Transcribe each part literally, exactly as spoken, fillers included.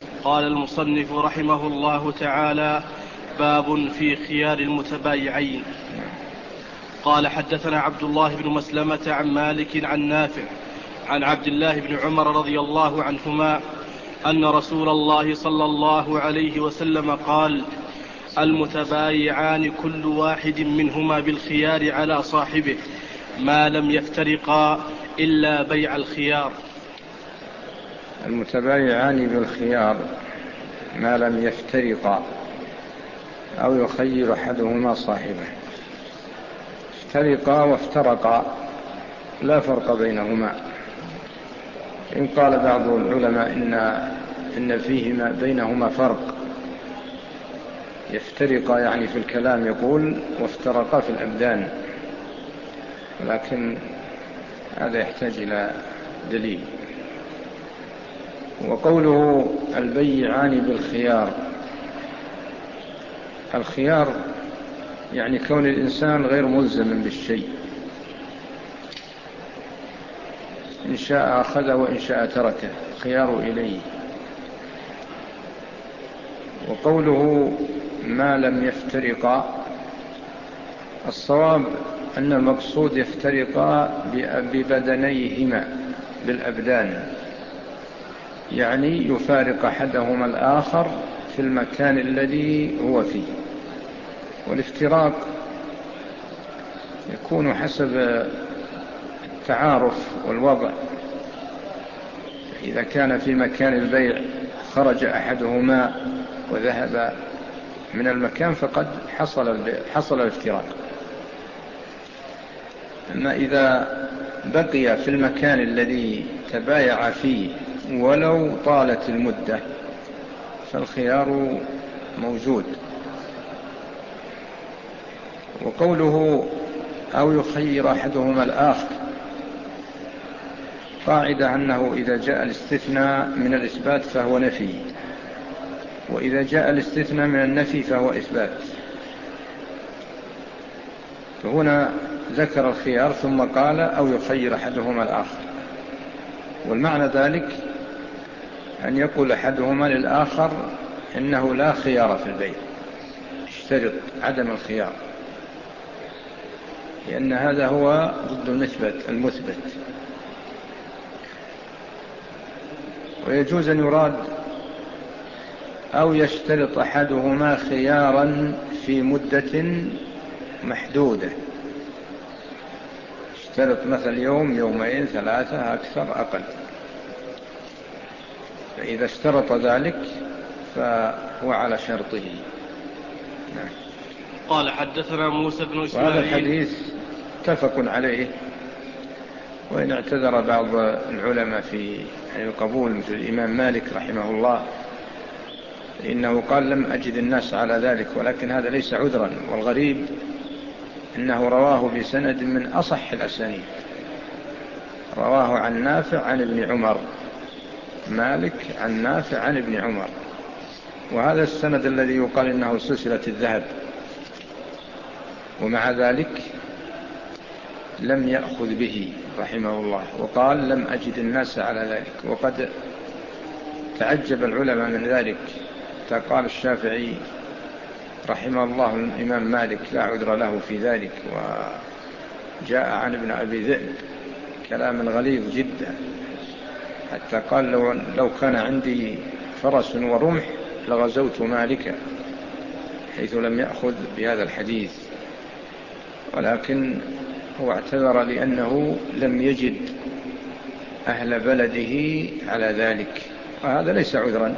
قال المصنف رحمه الله تعالى: باب في خيار المتبايعين. قال: حدثنا عبد الله بن مسلمة عن مالك عن نافع عن عبد الله بن عمر رضي الله عنهما أن رسول الله صلى الله عليه وسلم قال: المتبايعان كل واحد منهما بالخيار على صاحبه ما لم يفترقا إلا بيع الخيار. المتبايعان بالخيار ما لم يفترقا أو يخير أحدهما صاحبه. افترقا وافترقا لا فرق بينهما. إن قال بعض العلماء إن, إن فيهما بينهما فرق، يفترقا يعني في الكلام يقول، وافترقا في الأبدان، لكن هذا يحتاج إلى دليل. وقوله البيعان بالخيار، الخيار يعني كون الإنسان غير ملزم بالشيء، إن شاء أخذ وإن شاء تركه، خيار إليه. وقوله ما لم يفترقا، الصواب أن المقصود يفترقا ببدنيهما بالأبدان، يعني يفارق أحدهما الآخر في المكان الذي هو فيه. والافتراق يكون حسب التعارف والوضع. إذا كان في مكان البيع خرج أحدهما وذهب من المكان فقد حصل حصل الافتراق. أما إذا بقي في المكان الذي تبايع فيه ولو طالت المدة فالخيار موجود. وقوله أو يخير أحدهما الآخر، قاعدة أنه إذا جاء الاستثناء من الإثبات فهو نفي، وإذا جاء الاستثناء من النفي فهو إثبات. فهنا ذكر الخيار ثم قال أو يخير أحدهما الآخر، والمعنى ذلك أن يقول أحدهما للآخر إنه لا خيار في البيع، اشترط عدم الخيار، لأن هذا هو ضد المثبت المثبت. ويجوز أن يراد أو يشترط أحدهما خيارا في مدة محدودة، اشترط مثل يوم، يومين، ثلاثة، أكثر، أقل. فإذا اشترط ذلك فهو على شرطه. نعم. قال: حدثنا موسى بن إسماعيل. وهذا الحديث متفق عليه، وإن اعتذر بعض العلماء في القبول مثل الإمام مالك رحمه الله، إنه قال لم أجد الناس على ذلك، ولكن هذا ليس عذرا. والغريب إنه رواه بسند من أصح الأسانيد، رواه عن نافع عن ابن عمر، مالك عن نافع عن ابن عمر، وهذا السند الذي يقال إنه سلسلة الذهب، ومع ذلك لم يأخذ به رحمه الله، وقال لم أجد الناس على ذلك. وقد تعجب العلماء من ذلك، قال الشافعي رحمه الله الإمام مالك لا عذر له في ذلك، وجاء عن ابن أبي ذئب كلام غليظ جدا، حتى قال لو, لو كان عندي فرس ورمح لغزوت مالكا، حيث لم يأخذ بهذا الحديث. ولكن هو اعتذر لأنه لم يجد أهل بلده على ذلك، وهذا ليس عذرا،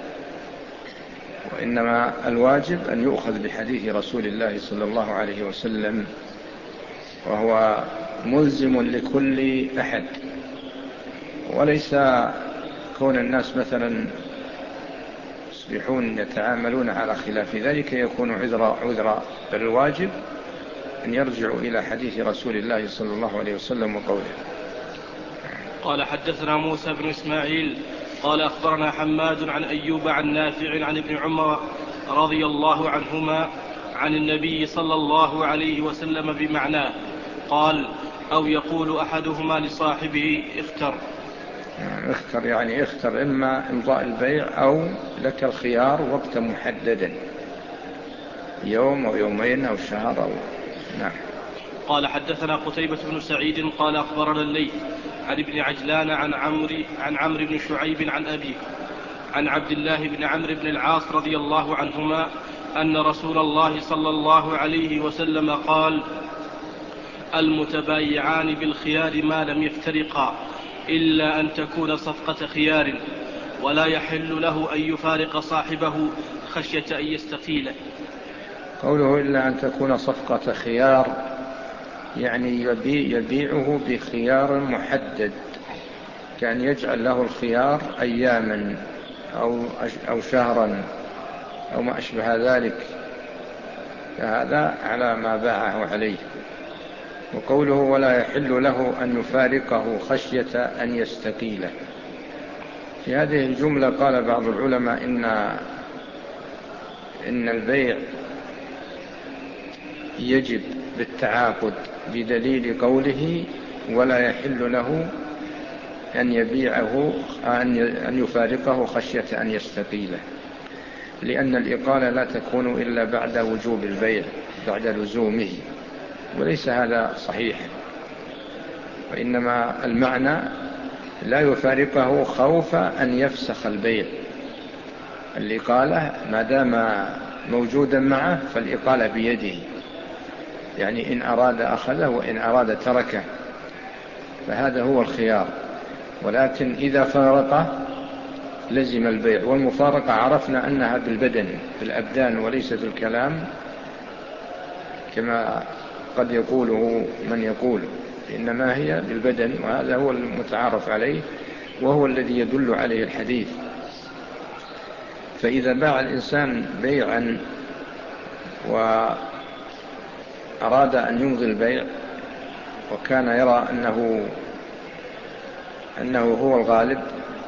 وإنما الواجب أن يؤخذ بحديث رسول الله صلى الله عليه وسلم، وهو ملزم لكل أحد. وليس كون الناس مثلا يصبحون يتعاملون على خلاف ذلك يكون عذرا عذرا، بل الواجب أن يرجعوا إلى حديث رسول الله صلى الله عليه وسلم وقوله. قال: حدثنا موسى بن إسماعيل قال أخبرنا حماد عن أيوب عن نافع عن ابن عمر رضي الله عنهما عن النبي صلى الله عليه وسلم بمعناه، قال: أو يقول أحدهما لصاحبه اختر. اختر يعني اختر إما إمضاء البيع أو لك الخيار وقتا محددا، يوم أو يومين أو شهر أو نعم. قال حدثنا قتيبة بن سعيد قال أخبرنا الليث عن ابن عجلان عن عمرو عن عمرو بن شعيب عن أبيه عن عبد الله بن عمرو بن العاص رضي الله عنهما أن رسول الله صلى الله عليه وسلم قال: المتبايعان بالخيار ما لم يفترقا إلا أن تكون صفقة خيار، ولا يحل له أن يفارق صاحبه خشية أن يستقيله. قوله إلا أن تكون صفقة خيار يعني يبيع يبيعه بخيار محدد، كان يجعل له الخيار أياما أو, أو شهرا أو ما أشبه ذلك، فهذا على ما باعه عليه. وقوله ولا يحل له أن يفارقه خشية أن يستقيله، في هذه الجملة قال بعض العلماء إن, إن البيع يجب بالتعاقد بدليل قوله ولا يحل له أن يبيعه أن يفارقه خشية أن يستقيله، لأن الإقالة لا تكون إلا بعد وجوب البيع بعد لزومه، وليس هذا صحيح، وإنما المعنى لا يفارقه خوف أن يفسخ البيع. الإقالة ما دام موجودا معه فالإقالة بيده، يعني إن أراد أخذه وإن أراد تركه، فهذا هو الخيار. ولكن إذا فارقه لزم البيع، والمفارقة عرفنا أنها بالبدن بالأبدان وليس بالكلام كما قد يقوله من يقول، إنما هي بالبدن، وهذا هو المتعارف عليه وهو الذي يدل عليه الحديث. فإذا باع الإنسان بيعا وأراد أن يمضي البيع وكان يرى أنه, أنه هو الغالب،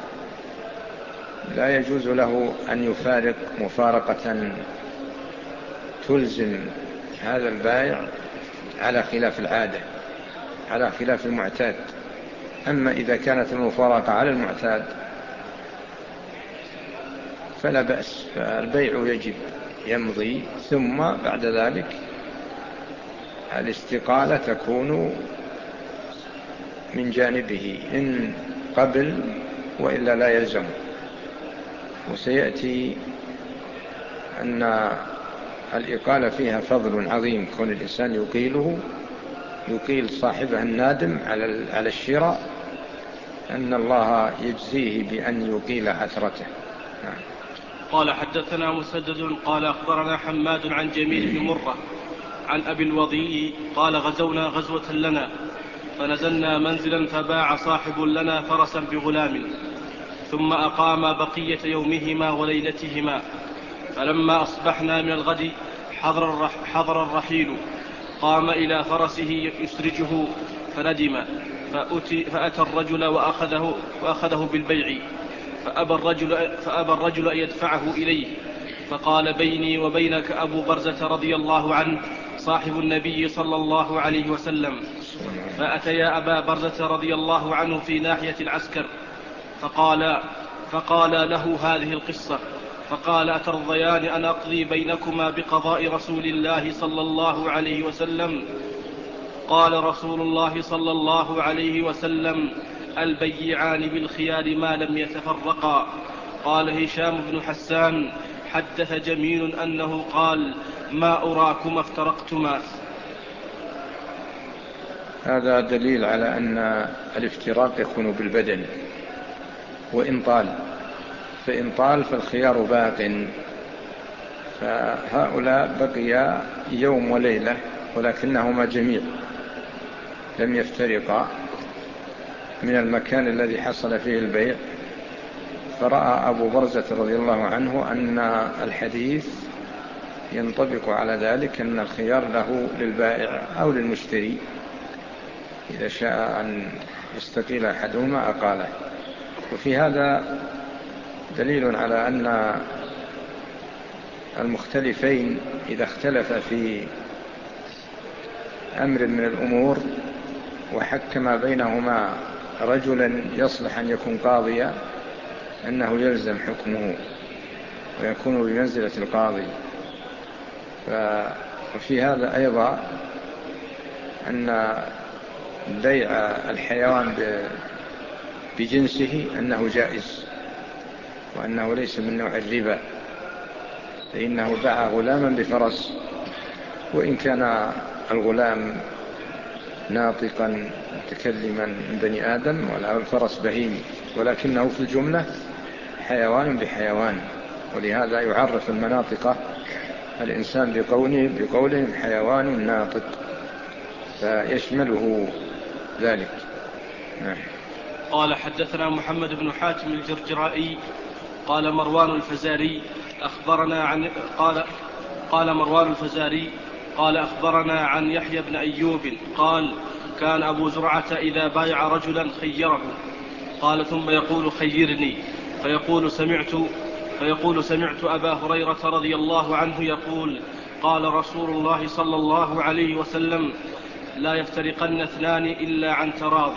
لا يجوز له أن يفارق مفارقة تلزم هذا البائع على خلاف العادة، على خلاف المعتاد. أما إذا كانت المفارقة على المعتاد فلا بأس، فالبيع يجب يمضي، ثم بعد ذلك الاستقالة تكون من جانبه إن قبل، وإلا لا يلزم. وسيأتي أن الإقالة فيها فضل عظيم، كون الإنسان يقيله يقيل صاحبه النادم على الشراء، أن الله يجزيه بأن يقيل عثرته. نعم. قال حدثنا مسدد قال أخبرنا حماد عن جميل بن مرة عن أبي الوضيء قال غزونا غزوة لنا فنزلنا منزلا فباع صاحب لنا فرسا بغلام، ثم أقام بقية يومهما وليلتهما، فلما أصبحنا من الغد حضر, حضر الرحيل، قام إلى فرسه يسرجه فندم، فأتي فأتى الرجل وأخذه, وأخذه بالبيع، فأبى الرجل, فأبى الرجل أن يدفعه إليه، فقال بيني وبينك أبو برزة رضي الله عنه صاحب النبي صلى الله عليه وسلم. فأتيا أبا برزة رضي الله عنه في ناحية العسكر، فقال, فقال له هذه القصة، فقال أترضيان أن أقضي بينكما بقضاء رسول الله صلى الله عليه وسلم؟ قال رسول الله صلى الله عليه وسلم البيعان بالخيار ما لم يتفرقا. قال هشام بن حسان حدث جميل أنه قال ما أراكما افترقتما. هذا دليل على أن الافتراق يكون بالبدن، وإن طال فإن طال فالخيار باق. فهؤلاء بقيا يوم وليلة ولكنهما جميع لم يفترقا من المكان الذي حصل فيه البيع. فرأى أبو برزة رضي الله عنه أن الحديث ينطبق على ذلك، أن الخيار له للبائع أو للمشتري، إذا شاء أن يستقيل أحدهما أقاله. وفي هذا دليل على أن المختلفين إذا اختلف في أمر من الأمور وحكم بينهما رجلا يصلح أن يكون قاضيا أنه يلزم حكمه ويكون بمنزلة القاضي. وفي هذا أيضا أن بيع الحيوان بجنسه أنه جائز وأنه ليس من نوع الربا، فإنه باع غلاما بفرس، وإن كان الغلام ناطقا متكلما من بني آدم ولا الفرس بهيمي، ولكنه في الجملة حيوان بحيوان. ولهذا يعرف المناطق الإنسان بقوله بقولهم حيوان ناطق، فيشمله ذلك. قال حدثنا محمد بن حاتم الجرجرائي قال مروان الفزاري أخبرنا عن قال قال مروان الفزاري قال أخبرنا عن يحيى بن أيوب قال كان أبو زرعة إذا بايع رجلا خيره، قال ثم يقول خيرني، فيقول سمعت فيقول سمعت أبا هريرة رضي الله عنه يقول قال رسول الله صلى الله عليه وسلم لا يفترقن اثنان إلا عن تراض.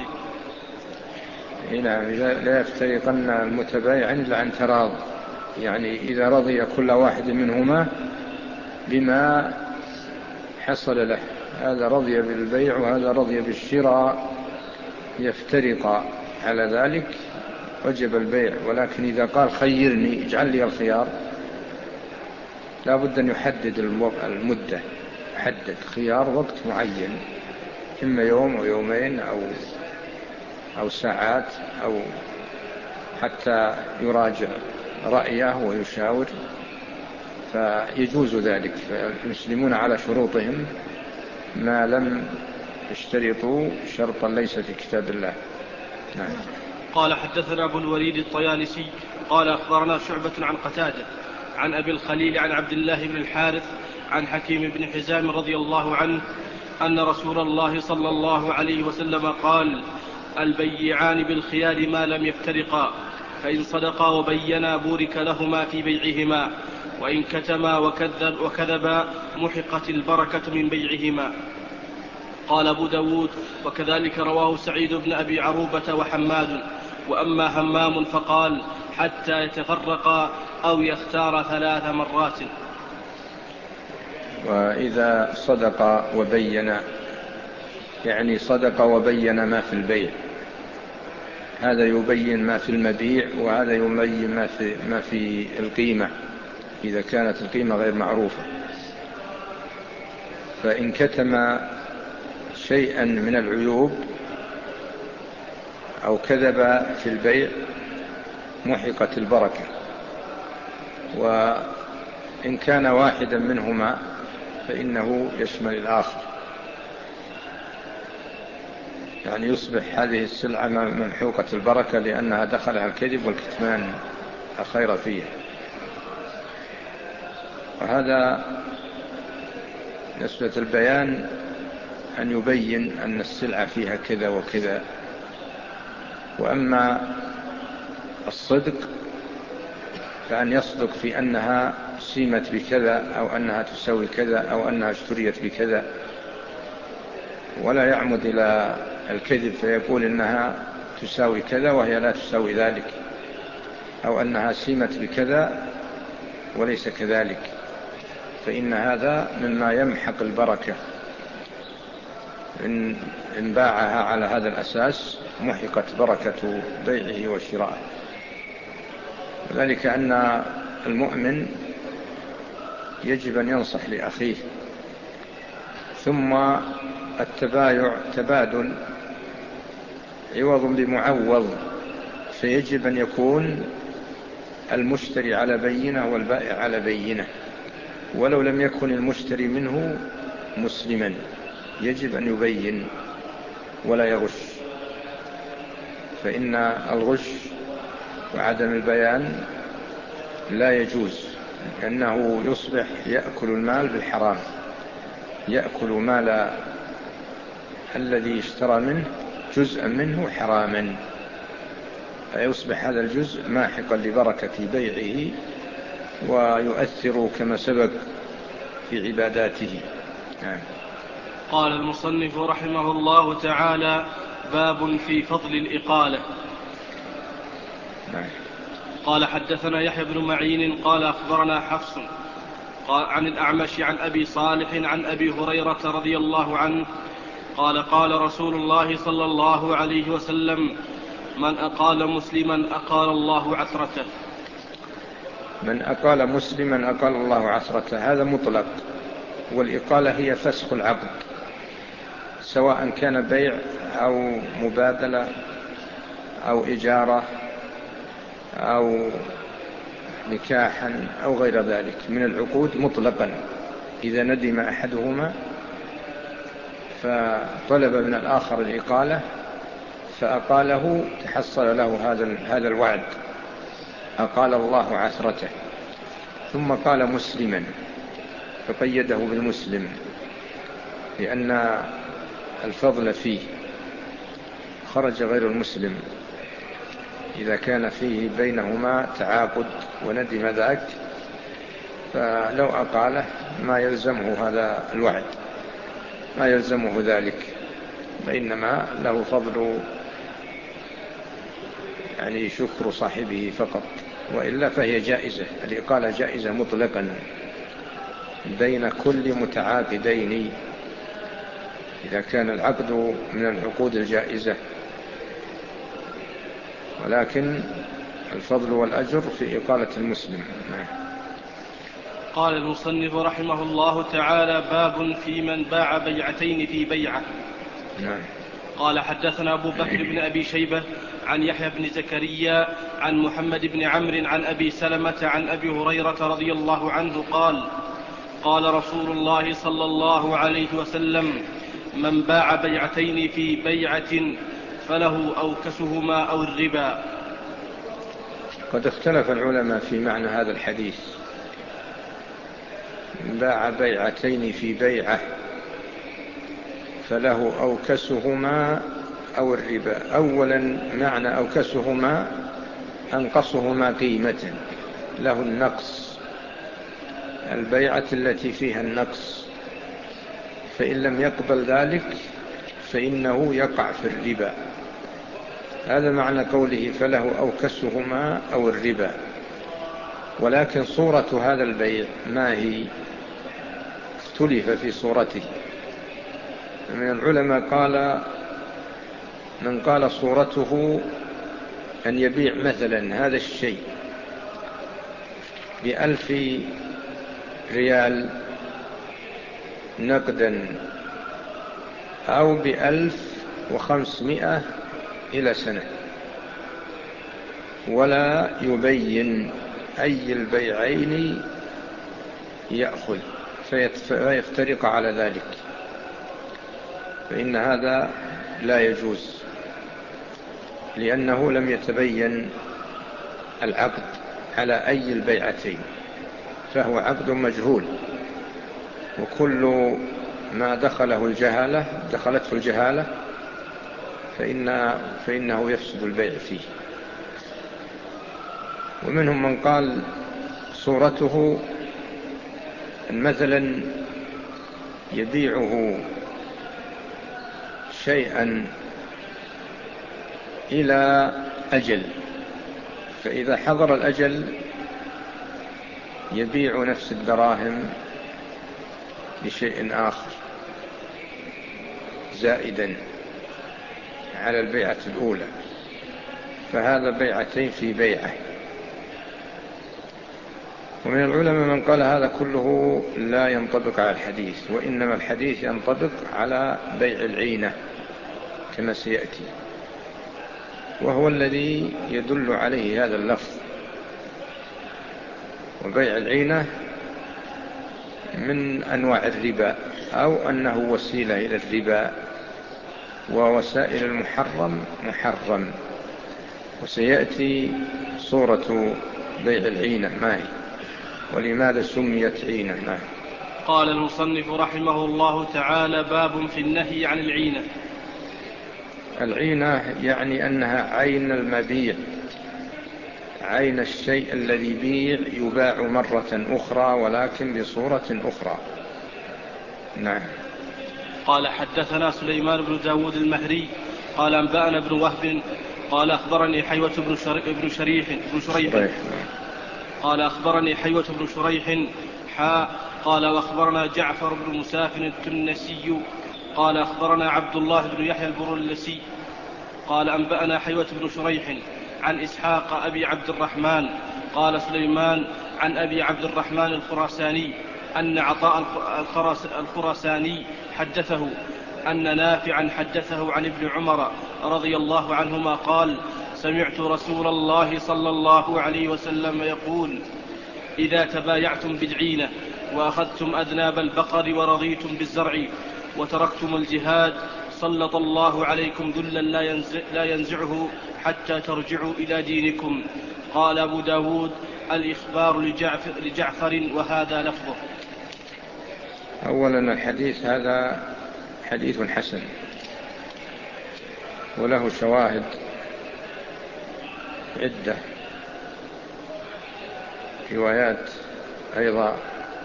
هنا لا يفترقن المتبايعان إلا عن تراض، يعني إذا رضي كل واحد منهما بما حصل له، هذا رضي بالبيع وهذا رضي بالشراء، يفترق على ذلك وجب البيع. ولكن إذا قال خيرني اجعل لي الخيار، لا بد أن يحدد المدة، يحدد خيار وقت معين، إما يوم أو يومين أو أو ساعات أو حتى يراجع رأيه ويشاور، فيجوز ذلك. فالمسلمون على شروطهم ما لم يشترطوا شرطا ليس في كتاب الله. نعم. قال حدثنا أبو الوليد الطيالسي قال أخبرنا شعبة عن قتادة عن أبي الخليل عن عبد الله بن الحارث عن حكيم بن حزام رضي الله عنه أن رسول الله صلى الله عليه وسلم قال البيعان بالخيار ما لم يفترقا، فإن صدقا وبينا بورك لهما في بيعهما، وإن كتما وكذب وكذبا محقت البركة من بيعهما. قال أبو داود وكذلك رواه سعيد بن أبي عروبة وحماد. وأما همام فقال حتى يتفرقا أو يختار ثلاث مرات. وإذا صدق وبين، يعني صدق وبين ما في البيع، هذا يبين ما في المبيع وهذا يبين ما في, ما في القيمة إذا كانت القيمة غير معروفة. فإن كتم شيئا من العيوب أو كذب في البيع محقت البركة. وإن كان واحدا منهما فإنه يشمل الآخر، يعني يصبح هذه السلعة ممحوقة البركة لأنها دخلها الكذب والكتمان الخير فيه. وهذا نسبة البيان أن يبين أن السلعة فيها كذا وكذا. وأما الصدق فأن يصدق في أنها سيمت بكذا أو أنها تساوي كذا أو أنها اشتريت بكذا، ولا يعمد إلى الكذب فيقول إنها تساوي كذا وهي لا تساوي ذلك، أو أنها سيمت بكذا وليس كذلك، فإن هذا مما يمحق البركة. إن باعها على هذا الأساس محقت بركة بيعه وشرائه. وذلك أن المؤمن يجب أن ينصح لأخيه. ثم التبايع تبادل عوض بمعوض، فيجب أن يكون المشتري على بينة والبائع على بينة، ولو لم يكن المشتري منه مسلما يجب أن يبين ولا يغش، فإن الغش وعدم البيان لا يجوز، لأنه يصبح يأكل المال بالحرام، يأكل مال الذي اشترى منه جزءا منه حراما، فيصبح هذا الجزء ماحقا لبركة بيعه ويؤثر كما سبق في عباداته. قال المصنف رحمه الله تعالى باب في فضل الإقالة. نعم. قال حدثنا يحيى بن معين قال أخبرنا حفص قال عن الأعمش عن أبي صالح عن أبي هريرة رضي الله عنه قال قال رسول الله صلى الله عليه وسلم: من أقال مسلما أقال الله عثرته. من أقال مسلما أقال الله عثرته، هذا مطلق، والإقالة هي فسخ العقد، سواء كان بيع أو مبادلة أو إجارة أو نكاحا أو غير ذلك من العقود مطلقا. إذا ندم أحدهما فطلب من الآخر الإقالة فأقاله تحصل له هذا هذا الوعد، أقال الله عثرته. ثم قال مسلما فقيده بالمسلم لأن الفضل فيه، خرج غير المسلم إذا كان فيه بينهما تعاقد وندم ذاك، فلو أقاله ما يلزمه هذا الوعد، ما يلزمه ذلك، وإنما له فضل يعني شكر صاحبه فقط، وإلا فهي جائزة. الإقالة جائزة مطلقا بين كل متعاقدين إذا كان العقد من العقود الجائزة، ولكن الفضل والأجر في إقالة المسلم. قال المصنف رحمه الله تعالى: باب في من باع بيعتين في بيعة. نعم. قال حدثنا أبو بكر بن أبي شيبة عن يحيى بن زكريا عن محمد بن عمرو عن أبي سلمة عن أبي هريرة رضي الله عنه قال: قال رسول الله صلى الله عليه وسلم: من باع بيعتين في بيعة فله أوكسهما أو الربا. قد اختلف العلماء في معنى هذا الحديث. باع بيعتين في بيعة فله أوكسهما أو الربا. أولا معنى أوكسهما أنقصهما قيمة، له النقص، البيعة التي فيها النقص، فإن لم يقبل ذلك فإنه يقع في الربا. هذا معنى قوله فله أوكسهما أو الربا. ولكن صورة هذا البيع ما هي؟ اختلف في صورته. من العلماء قال من قال صورته أن يبيع مثلا هذا الشيء بألف ريال نقدا أو بألف وخمسمائة إلى سنة، ولا يبين أي البيعين يأخذ فيفترق على ذلك، فإن هذا لا يجوز، لأنه لم يتبين العقد على أي البيعتين، فهو عقد مجهول، وكل ما دخله الجهالة دخلته الجهالة فإن فإنه يفسد البيع فيه. ومنهم من قال صورته أن مثلا يبيعه شيئا إلى أجل، فإذا حضر الأجل يبيع نفس الدراهم بشيء آخر زائدا على البيعة الأولى، فهذا بيعتين في بيعة. ومن العلماء من قال هذا كله لا ينطبق على الحديث، وإنما الحديث ينطبق على بيع العينة كما سيأتي، وهو الذي يدل عليه هذا اللفظ. وبيع العينة من أنواع الربا، أو أنه وسيلة إلى الربا، ووسائل المحرم محرم، وسيأتي صورة بيع العينة ما هي ولماذا سميت عينة ما هي. قال المصنف رحمه الله تعالى: باب في النهي عن العينة. العينة يعني أنها عين المبيع، عين الشيء الذي بيع يباع مرة أخرى ولكن بصورة أخرى. نعم. قال حدثنا سليمان بن داود المهري قال أنبأنا ابن وهب قال أخبرني حيوة بن, شر... بن شريح بن شريح قال أخبرني حيوة بن شريح حاء قال وأخبرنا جعفر بن مسافر التنسي قال أخبرنا عبد الله بن يحيى البرلسي قال أنبأنا حيوة بن شريح عن إسحاق أبي عبد الرحمن قال سليمان عن أبي عبد الرحمن الخراساني أن عطاء الخراساني حدثه أن نافعا حدثه عن ابن عمر رضي الله عنهما قال سمعت رسول الله صلى الله عليه وسلم يقول إذا تبايعتم بالعينة وأخذتم أذناب البقر ورضيتم بالزرع وتركتم الجهاد سلط الله عليكم ذلا لا ينزعه حتى ترجعوا إلى دينكم. قال أبو داود الإخبار لجعفر, لجعفر وهذا لفظه. أولا الحديث هذا حديث حسن وله شواهد عدة روايات أيضا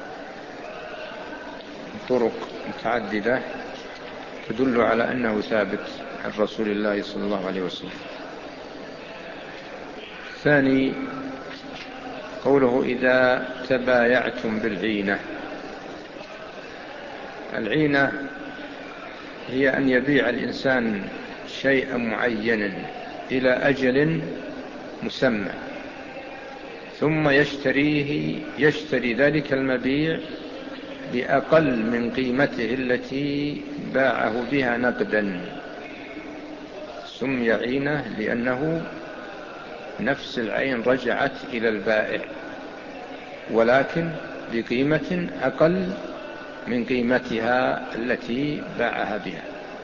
طرق متعددة تدل على أنه ثابت عن رسول الله صلى الله عليه وسلم. ثاني قوله إذا تبايعتم بالعينة. العينة هي أن يبيع الإنسان شيئا معينا إلى أجل مسمى ثم يشتريه يشتري ذلك المبيع بأقل من قيمته التي باعه بها نقدا. سمي عينة لأنه نفس العين رجعت إلى البائع ولكن بقيمة أقل من قيمتها التي باعها بها.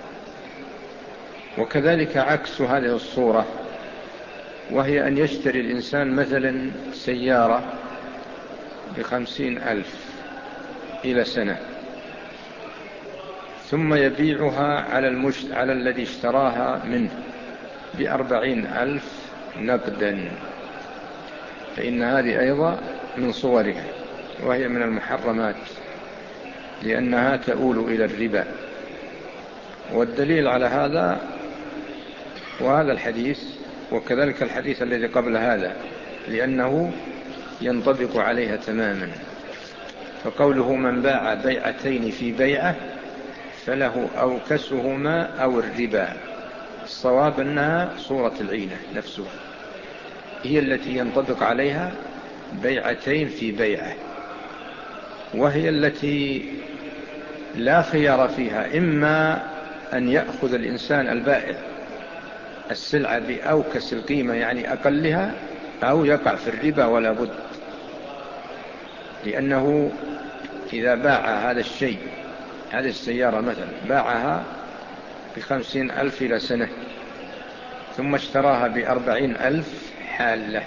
وكذلك عكس هذه الصورة وهي أن يشتري الإنسان مثلا سيارة بخمسين ألف إلى سنة ثم يبيعها على, المشت... على الذي اشتراها منه بأربعين ألف نقدا، فإن هذه أيضا من صورها وهي من المحرمات لأنها تؤول إلى الربا. والدليل على هذا وهذا الحديث وكذلك الحديث الذي قبل هذا لأنه ينطبق عليها تماما. فقوله من باع بيعتين في بيعة فله أوكسهما أو الربا. الصواب أنها صورة العينة نفسها هي التي ينطبق عليها بيعتين في بيعة، وهي التي لا خيار فيها، إما أن يأخذ الإنسان البائع السلعة بأوكس القيمة يعني أقلها أو يقع في الربا ولا بد، لأنه إذا باع هذا الشيء هذه السيارة مثلا باعها بخمسين ألف إلى سنة ثم اشتراها بأربعين ألف حالة،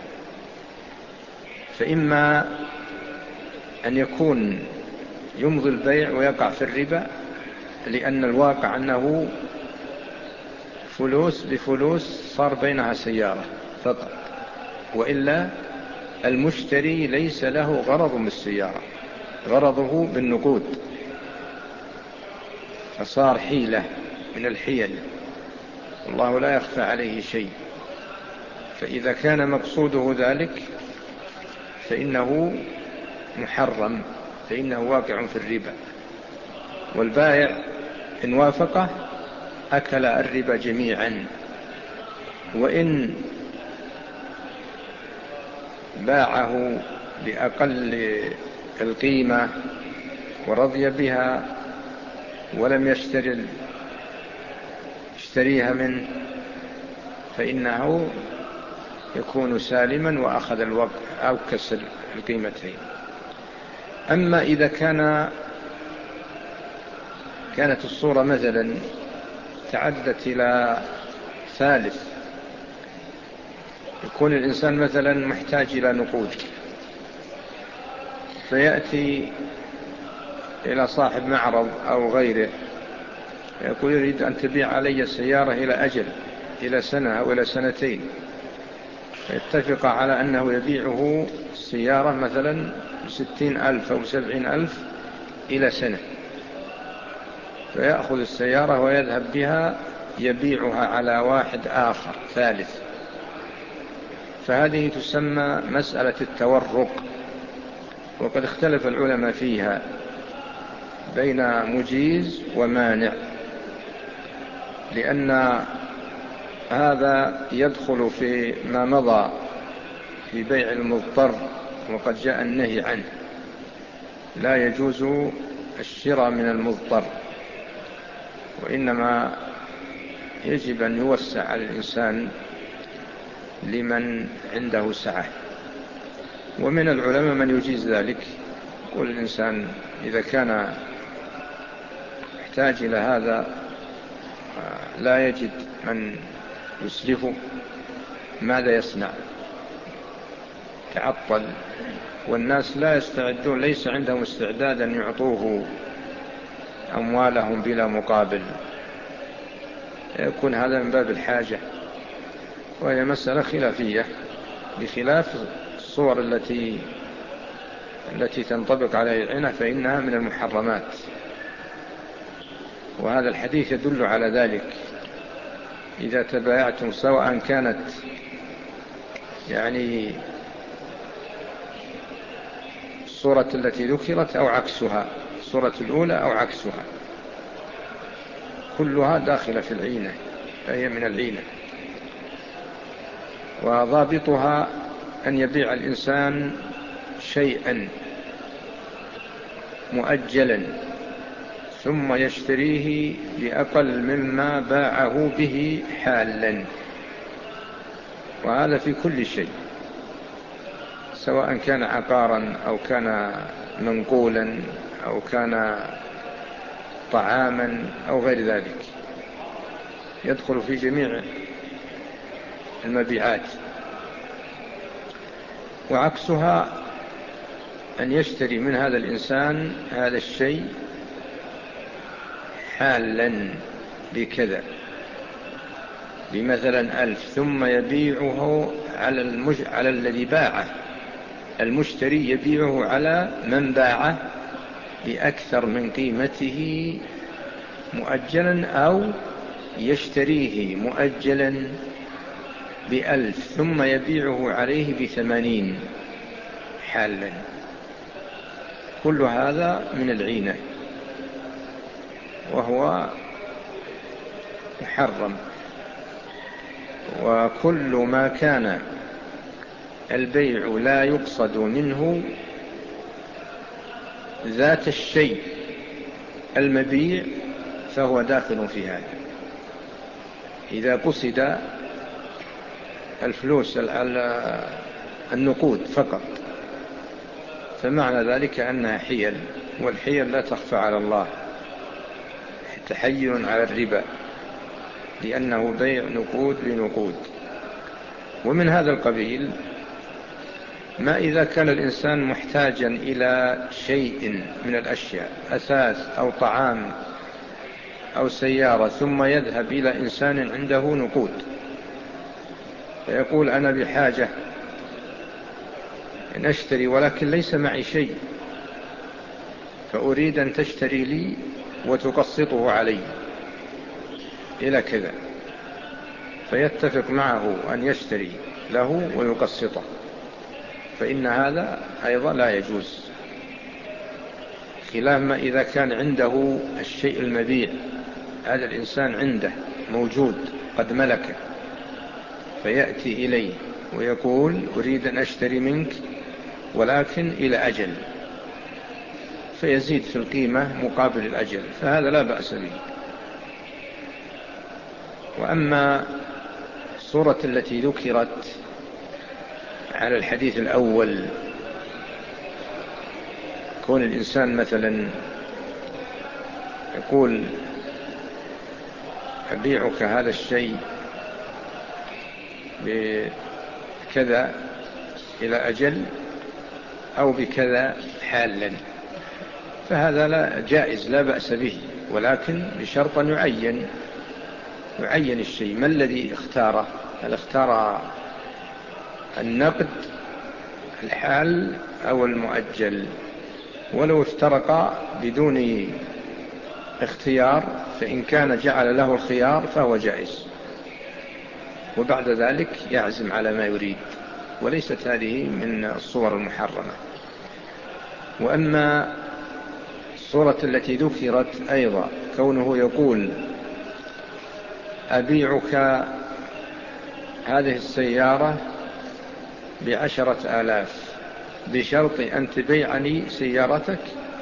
فإما أن يكون يمضي البيع ويقع في الربا لأن الواقع أنه فلوس بفلوس صار بينها سيارة فقط، وإلا المشتري ليس له غرض بالسيارة، غرضه بالنقود، فصار حيلة من الحيل والله لا يخفى عليه شيء. فإذا كان مقصوده ذلك فإنه محرم، فإنه واقع في الربا. والبائع إن وافقه أكل الربا جميعا، وإن باعه بأقل القيمة ورضي بها ولم يشتري يشتريها منه فإنه يكون سالما وأخذ الوقت أو كسر القيمتين. أما إذا كان كانت الصورة مثلا تعدت إلى ثالث، يكون الإنسان مثلا محتاج إلى نقود فيأتي إلى صاحب معرض أو غيره يقول يريد أن تبيع علي السيارة إلى أجل إلى سنة أو إلى سنتين، فيتفق على أنه يبيعه السيارة مثلا ستين ألف أو سبعين ألف إلى سنة، فيأخذ السيارة ويذهب بها يبيعها على واحد آخر ثالث، فهذه تسمى مسألة التورق، وقد اختلف العلماء فيها بين مجيز ومانع، لأن هذا يدخل في ما مضى في بيع المضطر وقد جاء النهي عنه، لا يجوز الشراء من المضطر، وإنما يجب أن يوسع على الإنسان لمن عنده سعة. ومن العلماء من يجيز ذلك، يقول الإنسان إذا كان يحتاج إلى هذا لا يجد من يسلفه ماذا يصنع؟ تعطل والناس لا يستعدون، ليس عندهم استعداد أن يعطوه أموالهم بلا مقابل، يكون هذا من باب الحاجة، وهي مسألة خلافية بخلاف الصور التي التي تنطبق عليها العنة، فإنها من المحرمات، وهذا الحديث يدل على ذلك. إذا تبايعتم سواء كانت يعني الصورة التي ذكرت أو عكسها، الصورة الأولى أو عكسها، كلها داخلة في العينة، فهي من العينة. وضابطها أن يبيع الإنسان شيئا مؤجلا ثم يشتريه بأقل مما باعه به حالا، وهذا في كل شيء، سواء كان عقارا أو كان منقولا أو كان طعاما أو غير ذلك، يدخل في جميع المبيعات. وعكسها أن يشتري من هذا الإنسان هذا الشيء حالا بكذا، بمثلا ألف، ثم يبيعه على, المج... على الذي باعه، المشتري يبيعه على من باعه بأكثر من قيمته مؤجلا، أو يشتريه مؤجلا بألف ثم يبيعه عليه بثمانين حالا. كل هذا من العينة وهو محرم. وكل ما كان البيع لا يقصد منه ذات الشيء المبيع فهو داخل في هذا. إذا قصد الفلوس على النقود فقط فمعنى ذلك أنها حيل، والحيل لا تخفى على الله، تحيل على الربا، لأنه بيع نقود بنقود. ومن هذا القبيل ما إذا كان الإنسان محتاجا إلى شيء من الأشياء، أثاث أو طعام أو سيارة، ثم يذهب إلى إنسان عنده نقود فيقول أنا بحاجة أن أشتري ولكن ليس معي شيء، فأريد أن تشتري لي وتقسطه علي إلى كذا، فيتفق معه أن يشتري له ويقسطه، فإن هذا أيضا لا يجوز، خلاف ما إذا كان عنده الشيء المبيع، هذا الإنسان عنده موجود قد ملكه، فيأتي إليه ويقول أريد أن أشتري منك ولكن إلى أجل، فيزيد في القيمة مقابل الأجل، فهذا لا بأس به. وأما الصورة التي ذكرت على الحديث الأول، كون الإنسان مثلا يقول أبيعك هذا الشيء بكذا إلى أجل أو بكذا حالا، فهذا لا جائز لا بأس به، ولكن بشرط أن يعين يعين الشيء. ما الذي اختاره؟ هل اختار النقد الحال أو المؤجل؟ ولو افترقا بدون اختيار، فإن كان جعل له الخيار فهو جائز، وبعد ذلك يعزم على ما يريد، وليست هذه من الصور المحرمة. وأما الصورة التي ذكرت أيضا كونه يقول أبيعك هذه السيارة بعشرة آلاف بشرط أن تبيعني سيارتك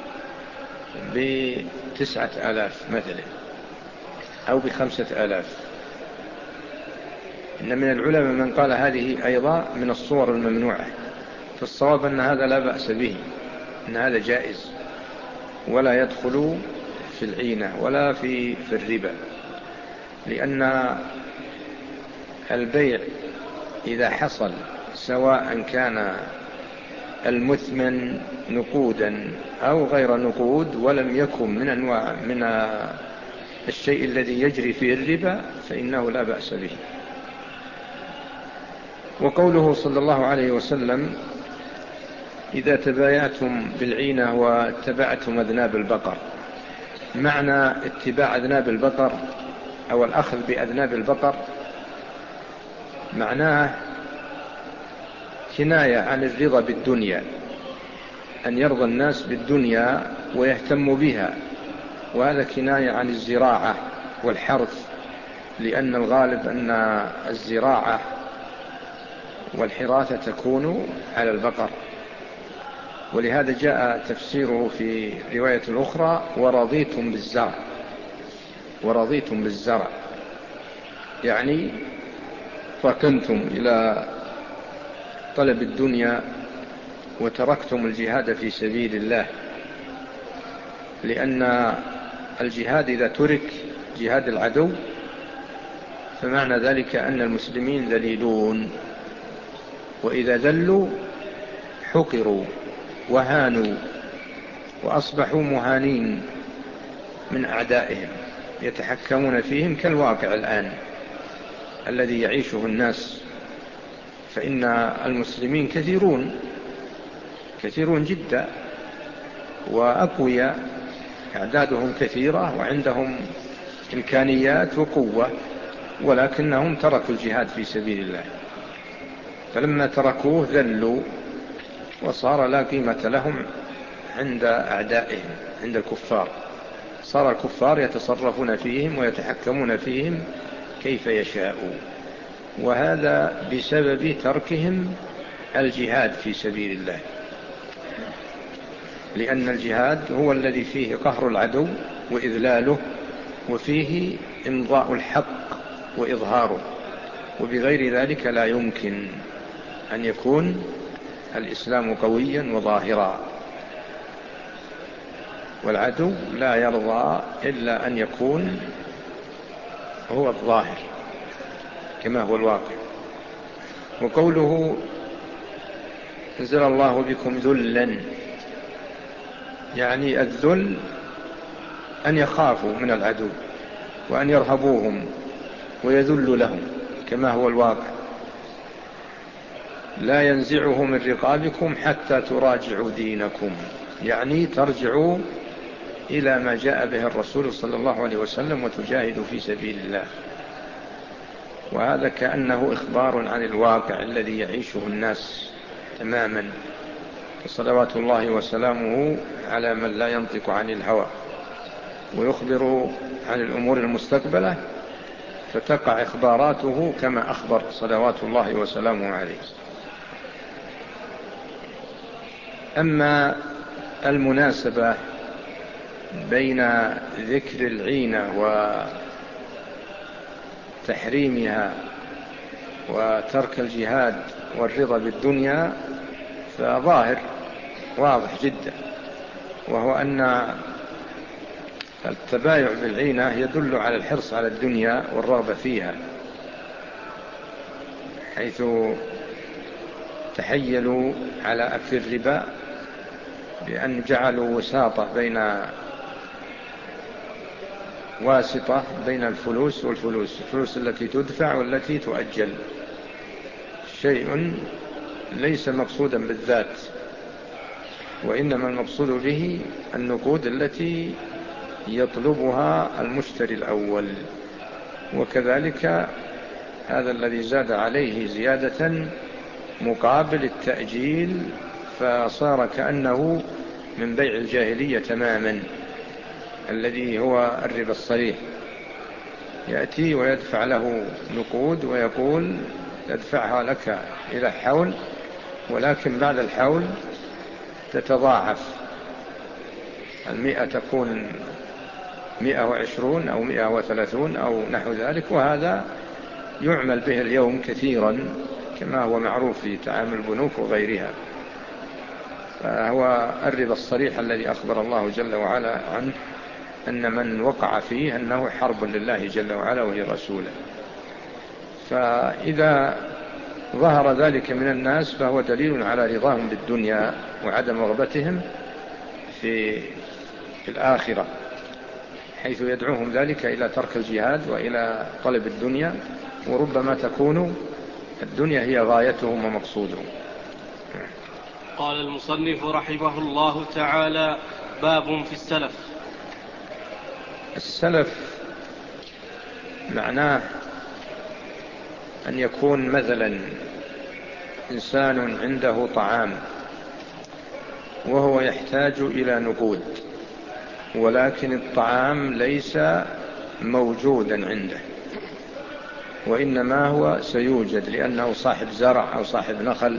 بتسعة آلاف مثلا أو بخمسة آلاف. إن من العلماء من قال هذه أيضا من الصور الممنوعة، فالصواب أن هذا لا بأس به، أن هذا جائز ولا يدخل في العينة ولا في في الربا، لأن البيع إذا حصل سواء كان المثمن نقودا أو غير نقود ولم يكن من أنواع من الشيء الذي يجري فيه الربا فإنه لا بأس به. وقوله صلى الله عليه وسلم إذا تبايعتم بالعينة واتبعتم أذناب البقر، معنى اتباع أذناب البقر أو الأخذ بأذناب البقر معناه كناية عن الرضا بالدنيا، أن يرضى الناس بالدنيا ويهتم بها، وهذا كناية عن الزراعة والحرث، لأن الغالب أن الزراعة والحراثة تكون على البقر، ولهذا جاء تفسيره في رواية أخرى ورضيتم بالزرع، ورضيتم بالزرع يعني ركنتم إلى طلب الدنيا وتركتم الجهاد في سبيل الله، لأن الجهاد إذا ترك جهاد العدو فمعنى ذلك أن المسلمين ذليلون، وإذا ذلوا حقروا وهانوا وأصبحوا مهانين من أعدائهم يتحكمون فيهم كالواقع الآن الذي يعيشه الناس. فإن المسلمين كثيرون كثيرون جدا وأقوياء، أعدادهم كثيرة وعندهم إمكانيات وقوة، ولكنهم تركوا الجهاد في سبيل الله، فلما تركوه ذلوا وصار لا قيمة لهم عند أعدائهم عند الكفار، صار الكفار يتصرفون فيهم ويتحكمون فيهم كيف يشاءون، وهذا بسبب تركهم الجهاد في سبيل الله، لأن الجهاد هو الذي فيه قهر العدو وإذلاله، وفيه إمضاء الحق وإظهاره، وبغير ذلك لا يمكن أن يكون الإسلام قويا وظاهرا، والعدو لا يرضى إلا أن يكون هو الظاهر كما هو الواقع. وقوله أنزل الله بكم ذلا، يعني الذل أن يخافوا من العدو وأن يرهبوهم ويذل لهم كما هو الواقع، لا ينزعه من رقابكم حتى تراجعوا دينكم، يعني ترجعوا إلى ما جاء به الرسول صلى الله عليه وسلم وتجاهدوا في سبيل الله. وهذا كأنه إخبار عن الواقع الذي يعيشه الناس تماما، صلوات الله وسلامه على من لا ينطق عن الهوى ويخبر عن الأمور المستقبلة، فتقع إخباراته كما أخبر صلوات الله وسلامه عليه. أما المناسبة بين ذكر العينة وتحريمها وترك الجهاد والرضا بالدنيا فظاهر واضح جدا، وهو أن التبايع بالعينة يدل على الحرص على الدنيا والرغبة فيها، حيث تحيلوا على أكل الربا بأن جعلوا وساطة بين واسطة بين الفلوس والفلوس، الفلوس التي تدفع والتي تؤجل، شيء ليس مقصودا بالذات، وإنما المقصود به النقود التي يطلبها المشتري الأول. وكذلك هذا الذي زاد عليه زيادة مقابل التأجيل، فصار كأنه من بيع الجاهلية تماما الذي هو الربا الصريح. يأتي ويدفع له نقود ويقول تدفعها لك إلى حول، ولكن بعد الحول تتضاعف، المئة تكون مئة وعشرون أو مئة وثلاثون أو نحو ذلك. وهذا يعمل به اليوم كثيرا كما هو معروف في تعامل البنوك وغيرها. فهو الربا الصريح الذي أخبر الله جل وعلا عنه أن من وقع فيه أنه حرب لله جل وعلا وهي رسوله. فإذا ظهر ذلك من الناس فهو دليل على رضاهم بالدنيا وعدم رغبتهم في الآخرة، حيث يدعوهم ذلك إلى ترك الجهاد وإلى طلب الدنيا، وربما تكون الدنيا هي غايتهم ومقصودهم. قال المصنف رحمه الله تعالى: باب في السلف. السلف معناه أن يكون مثلا إنسان عنده طعام وهو يحتاج إلى نقود، ولكن الطعام ليس موجودا عنده، وإنما هو سيوجد لأنه صاحب زرع أو صاحب نخل،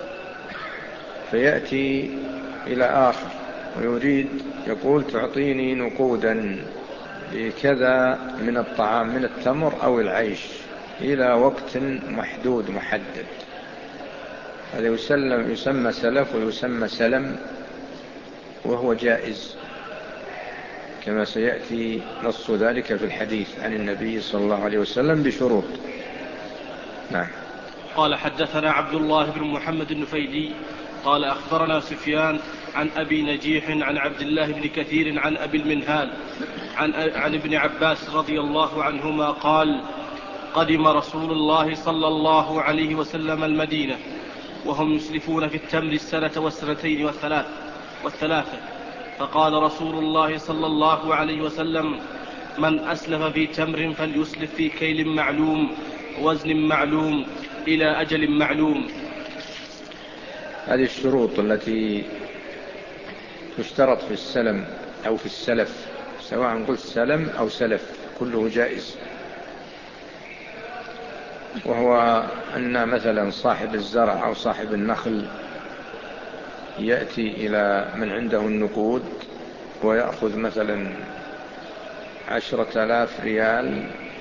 فيأتي إلى آخر ويريد يقول تعطيني نقودا بكذا من الطعام من التمر أو العيش إلى وقت محدود محدد. هذا يسلم يسمى سلف ويسمى سلم، وهو جائز كما سيأتي نص ذلك في الحديث عن النبي صلى الله عليه وسلم بشروط. نعم. قال حدثنا عبد الله بن محمد النفيلي قال أخبرنا سفيان عن أبي نجيح عن عبد الله بن كثير عن أبي المنهال عن, عن ابن عباس رضي الله عنهما قال: قدم رسول الله صلى الله عليه وسلم المدينة وهم يسلفون في التمر السنة والسنتين والثلاث والثلاثة، فقال رسول الله صلى الله عليه وسلم: من أسلف في تمر فليسلف في كيل معلوم وزن معلوم إلى أجل معلوم. هذه الشروط التي تشترط في السلم أو في السلف، سواء قلت سلم أو سلف كله جائز. وهو أن مثلا صاحب الزرع أو صاحب النخل يأتي إلى من عنده النقود ويأخذ مثلا عشرة آلاف ريال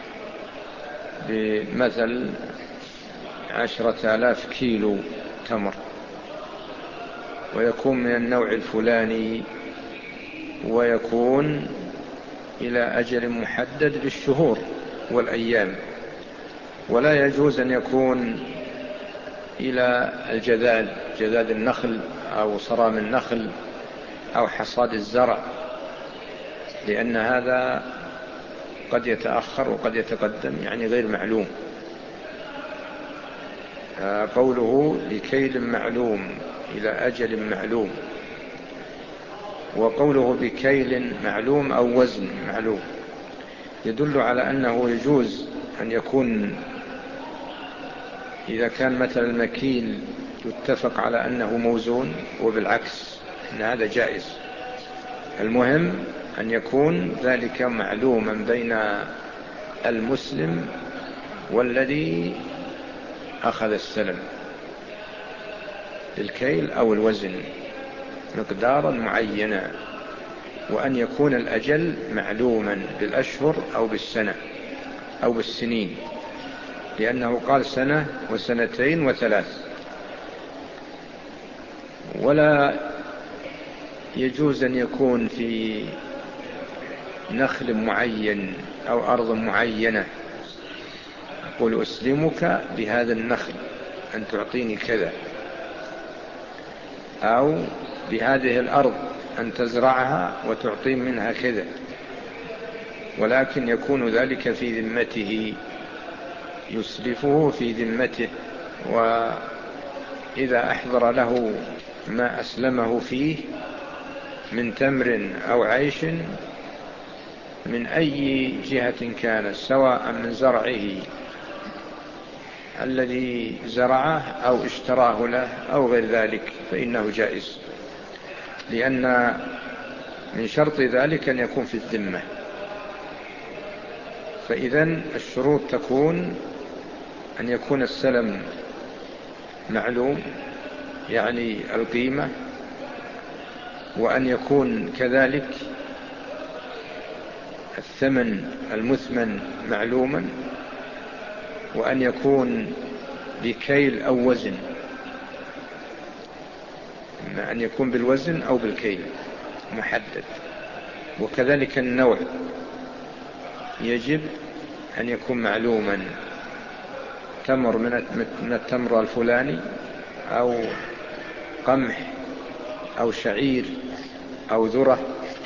بمثل عشرة آلاف كيلو تمر، ويكون من النوع الفلاني، ويكون إلى أجل محدد بالشهور والأيام، ولا يجوز أن يكون إلى الجذاذ جذاذ النخل أو صرام النخل أو حصاد الزرع، لأن هذا قد يتأخر وقد يتقدم، يعني غير معلوم. قوله بكيل معلوم إلى أجل معلوم، وقوله بكيل معلوم أو وزن معلوم يدل على أنه يجوز أن يكون إذا كان مثل المكيل يتفق على أنه موزون، وبالعكس أن هذا جائز. المهم أن يكون ذلك معلوما بين المسلم والذي أخذ السلم، الكيل أو الوزن مقدارا معينا، وأن يكون الأجل معلوما بالأشهر أو بالسنة أو بالسنين، لأنه قال سنة وسنتين وثلاث. ولا يجوز أن يكون في نخل معين أو أرض معينة أقول أسلمك بهذا النخل أن تعطيني كذا، أو بهذه الأرض أن تزرعها وتعطي منها كذا، ولكن يكون ذلك في ذمته، يسلفه في ذمته، وإذا أحضر له ما أسلمه فيه من تمر أو عيش من أي جهة كانت، سواء من زرعه الذي زرعه أو اشتراه له أو غير ذلك، فإنه جائز، لأن من شرط ذلك أن يكون في الذمة. فإذن الشروط تكون أن يكون السلم معلوم، يعني القيمة، وأن يكون كذلك الثمن المثمن معلوما، وأن يكون بكيل أو وزن، أن يكون بالوزن أو بالكيل محدد. وكذلك النوع يجب أن يكون معلوما، تمر من التمر الفلاني أو قمح أو شعير أو ذرة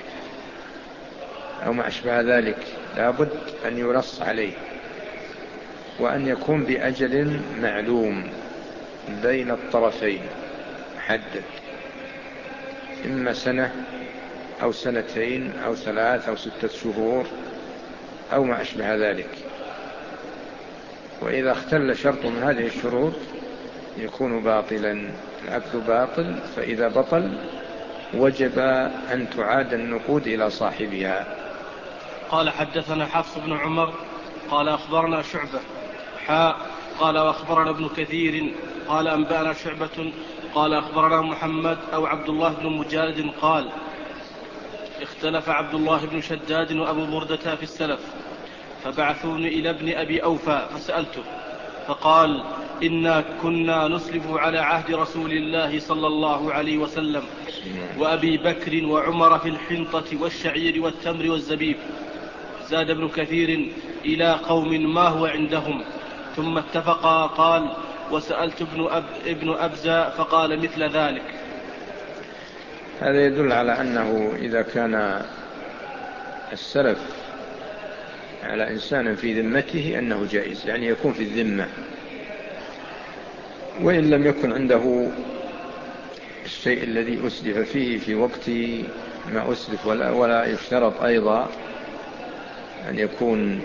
أو ما أشبه ذلك، لابد أن ينص عليه، وأن يكون بأجل معلوم بين الطرفين محدد، إما سنة أو سنتين أو ثلاث أو ستة شهور أو ما أشبه ذلك. وإذا اختل شرط من هذه الشروط يكون باطلا، العقد باطل. فإذا بطل وجب أن تعاد النقود إلى صاحبها. قال حدثنا حفص بن عمر قال أخبرنا شعبة حاء قال وأخبرنا ابن كثير قال أنبأنا شعبة قال أخبرنا محمد أو عبد الله بن مجالد قال اختلف عبد الله بن شداد وأبو بردة في السلف، فبعثوني إلى ابن أبي أوفى فسألته، فقال إنا كنا نسلف على عهد رسول الله صلى الله عليه وسلم وأبي بكر وعمر في الحنطة والشعير والتمر والزبيب. زاد ابن كثير إلى قوم ما هو عندهم، ثم اتفقا. قال وسألت ابن, أب ابن أبزة فقال مثل ذلك. هذا يدل على أنه إذا كان السلف على إنسان في ذمته أنه جائز، يعني يكون في الذمة، وإن لم يكن عنده الشيء الذي أسلف فيه في وقت ما أسلف، ولا, ولا يشترط أيضا أن يكون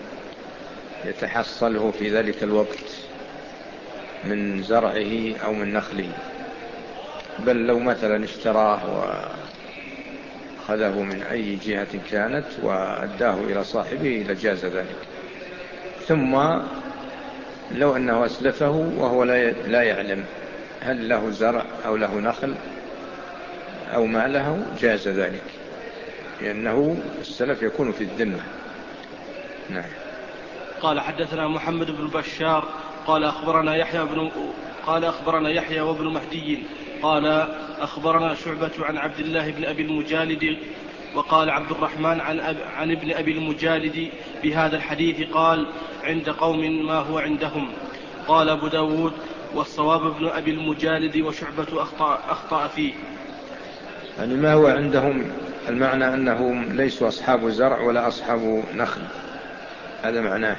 يتحصله في ذلك الوقت من زرعه أو من نخله، بل لو مثلا اشتراه وأخذه من أي جهة كانت وأداه إلى صاحبه لجاز ذلك. ثم لو أنه أسلفه وهو لا يعلم هل له زرع أو له نخل أو ما له، جاز ذلك، لأنه السلف يكون في الذمة. نعم. قال حدثنا محمد بن بشار قال أخبرنا يحيى بن قال أخبرنا يحيى وابن مهدي قال أخبرنا شعبة عن عبد الله بن أبي المجالد، وقال عبد الرحمن عن, أب عن ابن أبي المجالد بهذا الحديث قال عند قوم ما هو عندهم. قال أبو داود والصواب ابن أبي المجالد وشعبة أخطأ, أخطأ فيه. يعني ما هو عندهم المعنى أنهم ليسوا أصحاب زرع ولا أصحاب نخل، هذا معناه،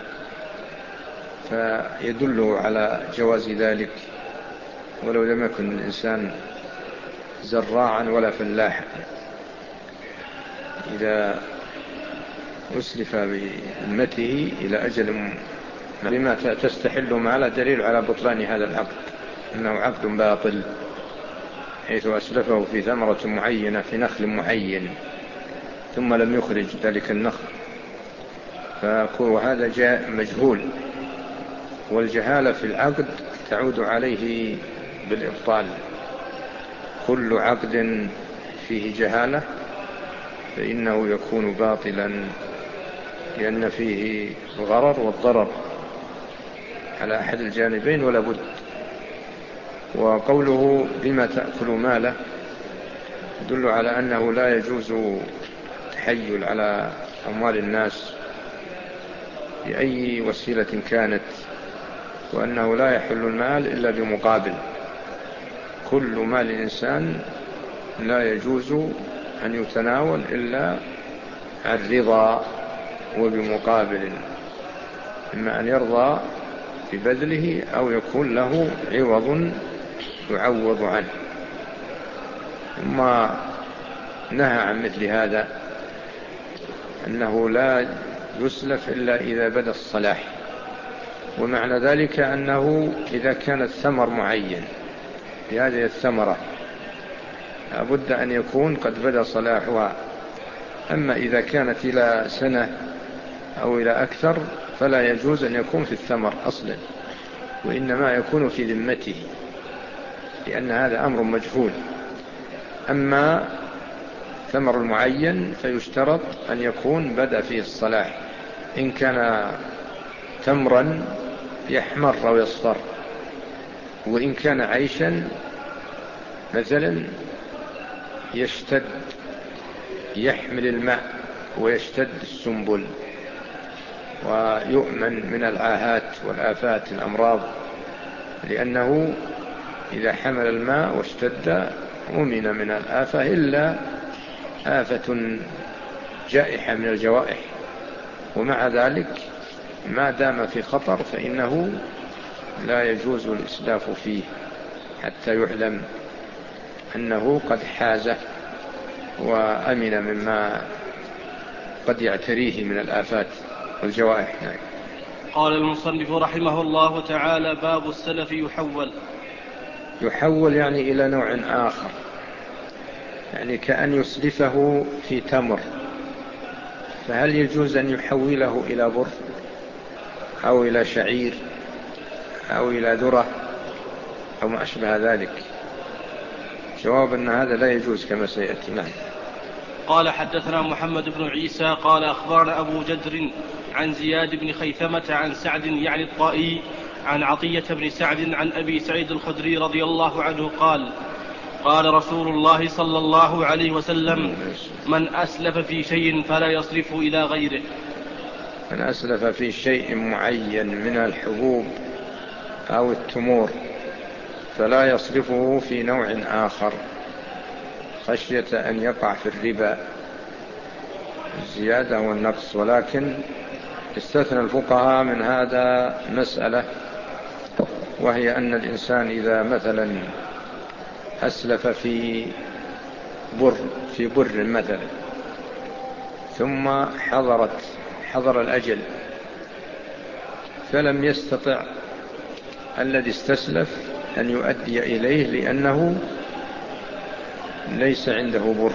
فيدل على جواز ذلك ولو لم يكن الإنسان زراعا ولا فلاحا. إذا أسلف بذمته إلى أجل لما تستحل ماله دليل على بطلان هذا العقد، إنه عقد باطل، حيث أسلفه في ثمرة معينة في نخل معين ثم لم يخرج ذلك النخل، فهذا جاء مجهول، والجهالة في العقد تعود عليه بالإبطال. كل عقد فيه جهالة فإنه يكون باطلا، لأن فيه الغرر والضرر على أحد الجانبين ولا بد. وقوله بما تأكل ماله يدل على أنه لا يجوز تحيل على أموال الناس بأي وسيلة كانت، وأنه لا يحل المال إلا بمقابل. كل مال الإنسان لا يجوز أن يتناول إلا عن رضا وبمقابل، إما أن يرضى ببذله أو يكون له عوض يعوض عنه. ثم نهى عن مثل هذا أنه لا يسلف إلا إذا بدا الصلاح. ومعنى ذلك أنه إذا كان الثمر معين بهذه الثمرة لابد أن يكون قد بدا صلاحها. أما إذا كانت إلى سنة أو إلى أكثر فلا يجوز أن يكون في الثمر أصلا، وإنما يكون في ذمته، لأن هذا أمر مجهول. أما ثمر المعين فيشترط أن يكون بدأ فيه الصلاح، إن كان تمرا يحمر ويصفر، وإن كان عيشا مثلا يشتد يحمل الماء ويشتد السنبل ويؤمن من العاهات والآفات الأمراض، لأنه إذا حمل الماء واشتد أمن من الآفة إلا آفة جائحة من الجوائح. ومع ذلك ما دام في خطر فإنه لا يجوز الإسلاف فيه حتى يعلم أنه قد حازه وأمن مما قد يعتريه من الآفات والجوائح. قال المصنف رحمه الله تعالى: باب السلف يحول. يحول يعني إلى نوع آخر، يعني كأن يسلفه في تمر، فهل يجوز أن يحوله إلى بر أو إلى شعير أو إلى ذرة أو ما أشبه ذلك؟ جواب أن هذا لا يجوز كما سيأتي. نعم. قال حدثنا محمد بن عيسى قال أخبرنا أبو جدر عن زياد بن خيثمة عن سعد يعني الطائي عن عطية بن سعد عن أبي سعيد الخدري رضي الله عنه قال: قال رسول الله صلى الله عليه وسلم: من أسلف في شيء فلا يصرف إلى غيره. من أسلف في شيء معين من الحبوب أو التمور فلا يصرفه في نوع آخر خشية أن يقع في الربا الزيادة والنقص. ولكن استثنى الفقهاء من هذا مسألة، وهي أن الإنسان إذا مثلا أسلف في بر في بر مثلا ثم حضرت حضر الأجل فلم يستطع الذي استسلف أن يؤدي إليه لأنه ليس عنده بر،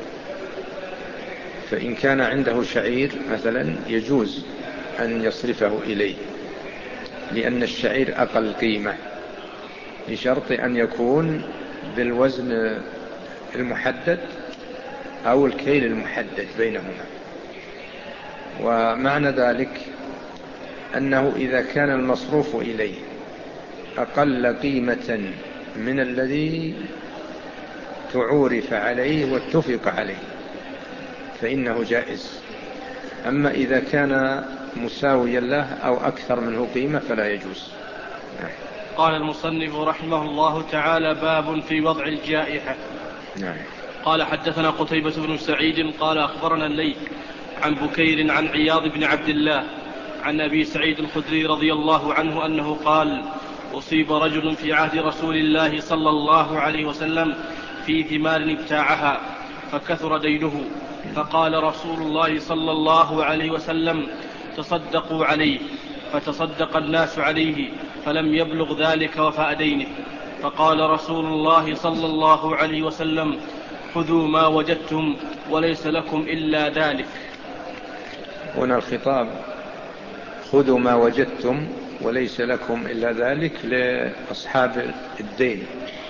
فإن كان عنده شعير مثلا يجوز أن يصرفه إليه، لأن الشعير أقل قيمة، بشرط أن يكون بالوزن المحدد أو الكيل المحدد بينهما. ومعنى ذلك أنه إذا كان المصروف إليه أقل قيمة من الذي تعورف عليه واتفق عليه فإنه جائز. أما إذا كان مساويا له أو أكثر منه قيمة فلا يجوز. قال المصنف رحمه الله تعالى: باب في وضع الجائحة. نعم. قال حدثنا قتيبة بن سعيد قال أخبرنا الليث عن بكير عن عياض بن عبد الله عن أبي سعيد الخدري رضي الله عنه أنه قال: أصيب رجل في عهد رسول الله صلى الله عليه وسلم في ثمار ابتاعها فكثر دينه، فقال رسول الله صلى الله عليه وسلم: تصدقوا عليه، فتصدق الناس عليه فلم يبلغ ذلك وفاء دينه. فقال رسول الله صلى الله عليه وسلم: خذوا ما وجدتم وليس لكم إلا ذلك. هنا الخطاب خذوا ما وجدتم وليس لكم إلا ذلك لأصحاب الدين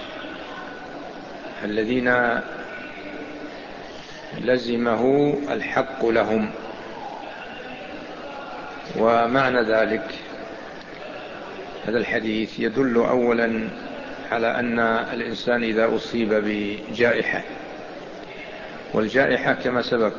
الذين لزمه الحق لهم. ومعنى ذلك هذا الحديث يدل أولا على أن الإنسان إذا أصيب بجائحة، والجائحة كما سبق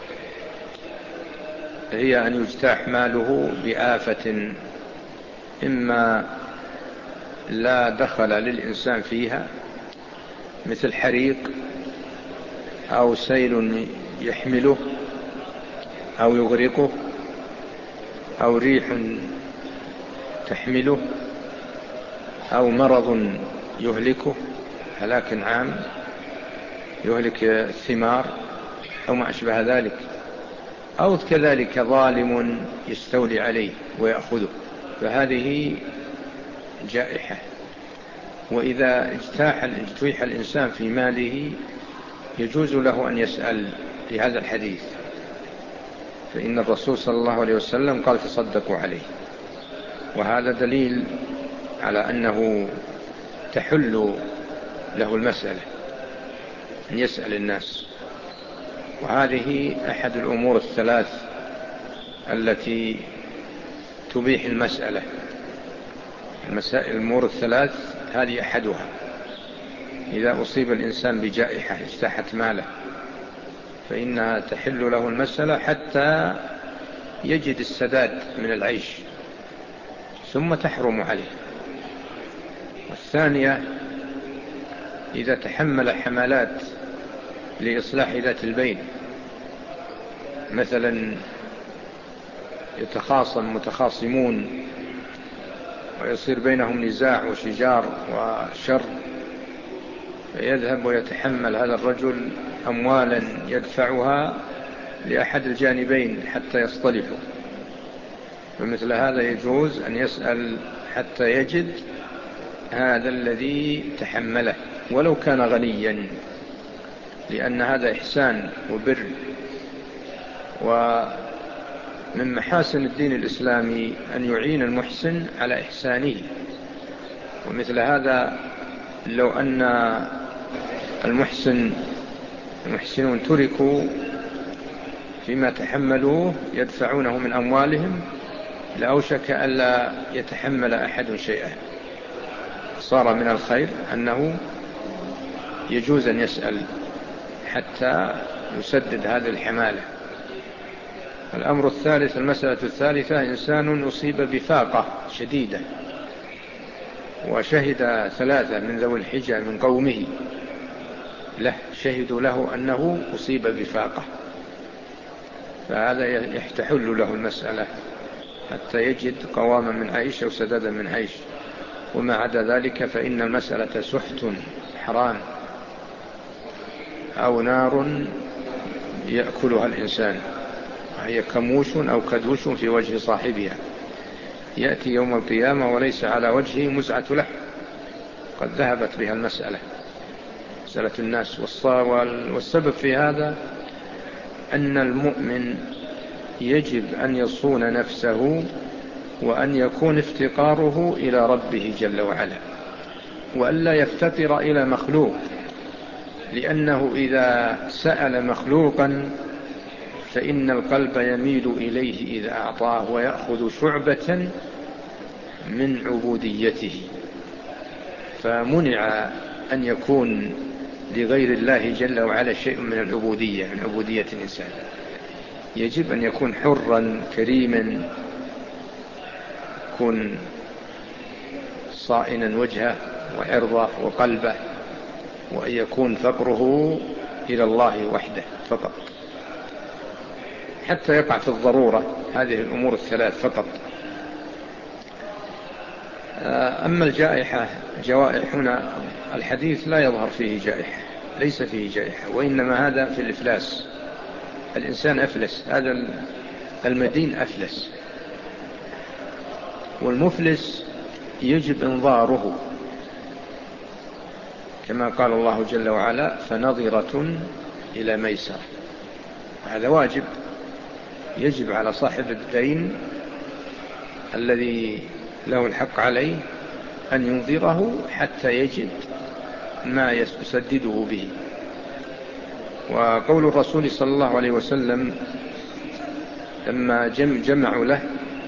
هي أن يجتاح ماله بآفة إما لا دخل للإنسان فيها مثل حريق أو سيل يحمله أو يغرقه أو ريح تحمله أو مرض يهلكه هلاك عام يهلك الثمار أو ما أشبه ذلك. أو كذلك ظالم يستولي عليه ويأخذه، فهذه جائحة. وإذا اجتاح اجتويح الإنسان في ماله يجوز له أن يسأل في هذا الحديث، فإن الرسول صلى الله عليه وسلم قال تصدقوا عليه، وهذا دليل على أنه تحل له المسألة أن يسأل الناس. وهذه أحد الأمور الثلاث التي تبيح المسألة. المسائل الأمور الثلاث هذه أحدها. إذا أصيب الإنسان بجائحة اجتاحت ماله فإنها تحل له المسألة حتى يجد السداد من العيش، ثم تحرم عليه. والثانية إذا تحمل حملات لإصلاح ذات البين، مثلا يتخاصم متخاصمون ويصير بينهم نزاع وشجار وشر، فيذهب ويتحمل هذا الرجل أموالا يدفعها لأحد الجانبين حتى يصطلحوا، فمثل هذا يجوز أن يسأل حتى يجد هذا الذي تحمله ولو كان غنيا، لأن هذا إحسان وبر. ومن محاسن الدين الإسلامي أن يعين المحسن على إحسانه، ومثل هذا لو أن المحسن المحسنون تركوا فيما تحملوه يدفعونه من أموالهم لأوشك ألا يتحمل أحد شيئا. صار من الخير أنه يجوز أن يسأل حتى يسدد هذه الحمالة. الأمر الثالث، المسألة الثالثة، إنسان أصيب بفاقة شديدة وشهد ثلاثة من ذوي الحجة من قومه له شهدوا له أنه أصيب بفاقة، فهذا يحتحل له المسألة حتى يجد قواما من عيش أو سدادا من عيش. وما عدا ذلك فإن المسألة سحت حرام أو نار يأكلها الإنسان، وهي كموش أو كدوش في وجه صاحبها، يأتي يوم القيامة وليس على وجهه مزعة لحم، قد ذهبت بها المسألة، مسألة الناس. والسبب في هذا أن المؤمن يجب أن يصون نفسه وأن يكون افتقاره إلى ربه جل وعلا، وألا يفتقر إلى مخلوق، لأنه إذا سأل مخلوقا فإن القلب يميل إليه إذا أعطاه ويأخذ شعبة من عبوديته، فمنع أن يكون لغير الله جل وعلا شيء من العبودية من عبودية الإنسان. يجب أن يكون حرا كريما، يكون صائنا وجهه وعرضه وقلبه، وأن يكون فقره إلى الله وحده فقط حتى يقع في الضرورة. هذه الأمور الثلاث فقط. أما الجائحة جوائح هنا الحديث لا يظهر فيه جائحة، ليس فيه جائحة، وإنما هذا في الإفلاس. الإنسان أفلس، هذا المدين أفلس، والمفلس يجب إنظاره كما قال الله جل وعلا فنظرة إلى ميسر. هذا واجب، يجب على صاحب الدين الذي له الحق عليه أن ينظره حتى يجد ما يسدده به. وقول الرسول صلى الله عليه وسلم لما جمعوا له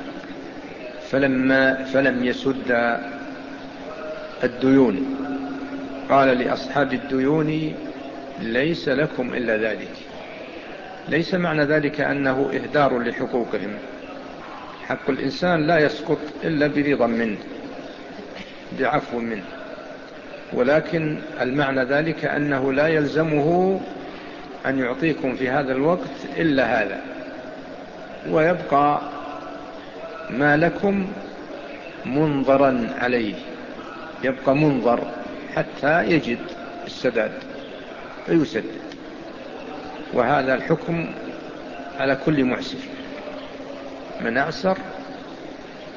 فلما فلم يسد الديون قال لأصحاب الديون ليس لكم إلا ذلك. ليس معنى ذلك أنه إهدار لحقوقهم، حق الإنسان لا يسقط إلا برضا منه بعفو منه، ولكن المعنى ذلك أنه لا يلزمه أن يعطيكم في هذا الوقت إلا هذا، ويبقى ما لكم منظرا عليه، يبقى منظر حتى يجد السداد فيسدد. وهذا الحكم على كل معسر، من أعسر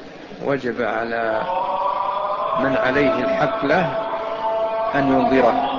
وجب على من عليه الحق له أن ينظره